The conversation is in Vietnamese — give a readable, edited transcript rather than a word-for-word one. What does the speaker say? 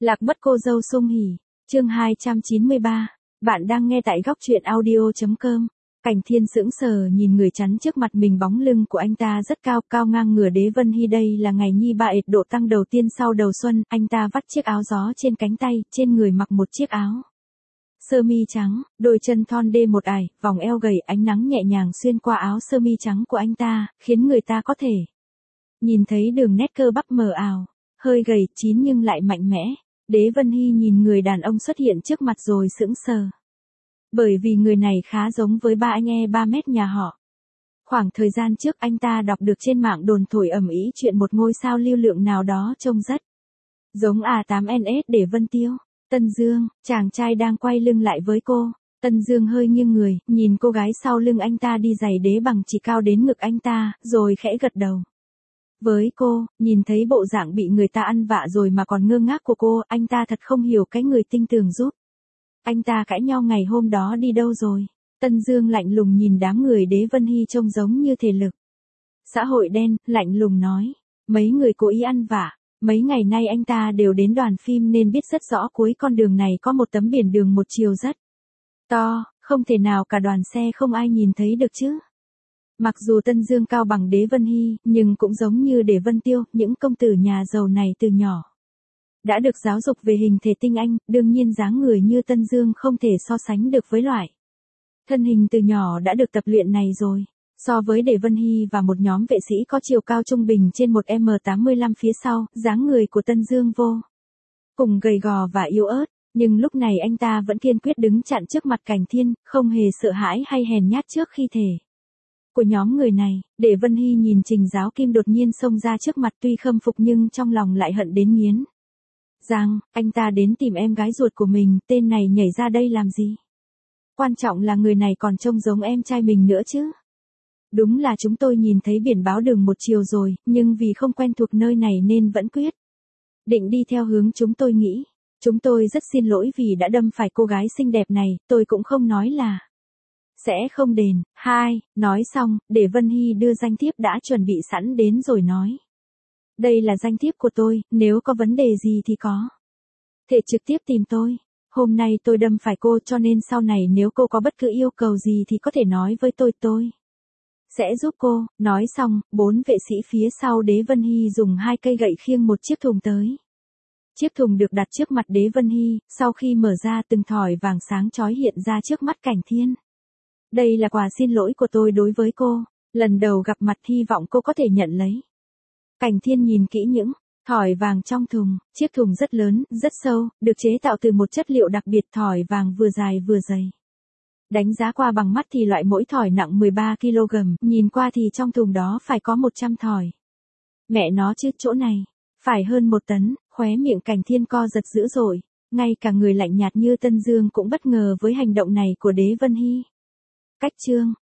Lạc mất cô dâu sung hỉ, chương 293, bạn đang nghe tại góc truyện audio.com. Cảnh Thiên sững sờ nhìn người chắn trước mặt mình, bóng lưng của anh ta rất cao, cao ngang ngửa Đế Vân Hy. Đây là ngày nhi ba ệt độ tăng đầu tiên sau đầu xuân, anh ta vắt chiếc áo gió trên cánh tay, trên người mặc một chiếc áo sơ mi trắng, đôi chân thon đê một ải, vòng eo gầy, ánh nắng nhẹ nhàng xuyên qua áo sơ mi trắng của anh ta, khiến người ta có thể nhìn thấy đường nét cơ bắp mờ ảo, hơi gầy chín nhưng lại mạnh mẽ. Đế Vân Hy nhìn người đàn ông xuất hiện trước mặt rồi sững sờ. Bởi vì người này khá giống với ba anh e 3 mét nhà họ. Khoảng thời gian trước anh ta đọc được trên mạng đồn thổi ầm ĩ chuyện một ngôi sao lưu lượng nào đó trông rất giống A8NS để Vân Tiêu. Tân Dương, chàng trai đang quay lưng lại với cô. Tân Dương hơi nghiêng người, nhìn cô gái sau lưng anh ta đi giày đế bằng chỉ cao đến ngực anh ta, rồi khẽ gật đầu với cô. Nhìn thấy bộ dạng bị người ta ăn vạ rồi mà còn ngơ ngác của cô, anh ta thật không hiểu cái người tinh tường giúp anh ta cãi nhau ngày hôm đó đi đâu rồi. Tân Dương lạnh lùng nhìn đám người Đế Vân Hy trông giống như thể lực xã hội đen, lạnh lùng nói, mấy người cố ý ăn vạ. Mấy ngày nay anh ta đều đến đoàn phim nên biết rất rõ cuối con đường này có một tấm biển đường một chiều rất to, không thể nào cả đoàn xe không ai nhìn thấy được chứ. Mặc dù Tân Dương cao bằng Đế Vân Hy, nhưng cũng giống như Đế Vân Tiêu, những công tử nhà giàu này từ nhỏ đã được giáo dục về hình thể tinh anh, đương nhiên dáng người như Tân Dương không thể so sánh được với loại thân hình từ nhỏ đã được tập luyện này rồi. So với Đế Vân Hy và một nhóm vệ sĩ có chiều cao trung bình trên 1m85 phía sau, dáng người của Tân Dương vô cùng gầy gò và yếu ớt, nhưng lúc này anh ta vẫn kiên quyết đứng chặn trước mặt Cảnh Thiên, không hề sợ hãi hay hèn nhát trước khi thể của nhóm người này. Đế Vân Hy nhìn Trình Giáo Kim đột nhiên xông ra trước mặt, tuy khâm phục nhưng trong lòng lại hận đến nghiến răng. Anh ta đến tìm em gái ruột của mình, tên này nhảy ra đây làm gì? Quan trọng là người này còn trông giống em trai mình nữa chứ. Đúng là chúng tôi nhìn thấy biển báo đường một chiều rồi, nhưng vì không quen thuộc nơi này nên vẫn quyết định đi theo hướng chúng tôi nghĩ. Chúng tôi rất xin lỗi vì đã đâm phải cô gái xinh đẹp này, tôi cũng không nói là sẽ không đền. Nói xong, Đế Vân Hy đưa danh thiếp đã chuẩn bị sẵn đến rồi nói. Đây là danh thiếp của tôi, nếu có vấn đề gì thì có thể trực tiếp tìm tôi. Hôm nay tôi đâm phải cô cho nên sau này nếu cô có bất cứ yêu cầu gì thì có thể nói với tôi sẽ giúp cô. Nói xong, 4 vệ sĩ phía sau Đế Vân Hy dùng 2 cây gậy khiêng một chiếc thùng tới. Chiếc thùng được đặt trước mặt Đế Vân Hy, sau khi mở ra từng thỏi vàng sáng chói hiện ra trước mắt Cảnh Thiên. Đây là quà xin lỗi của tôi đối với cô, lần đầu gặp mặt hy vọng cô có thể nhận lấy. Cảnh Thiên nhìn kỹ những thỏi vàng trong thùng, chiếc thùng rất lớn, rất sâu, được chế tạo từ một chất liệu đặc biệt, thỏi vàng vừa dài vừa dày. Đánh giá qua bằng mắt thì loại mỗi thỏi nặng 13 kg, nhìn qua thì trong thùng đó phải có 100 thỏi. Mẹ nó chứ, chỗ này phải hơn 1 tấn, khóe miệng Cảnh Thiên co giật dữ dội, ngay cả người lạnh nhạt như Tân Dương cũng bất ngờ với hành động này của Đế Vân Hy. Cách chương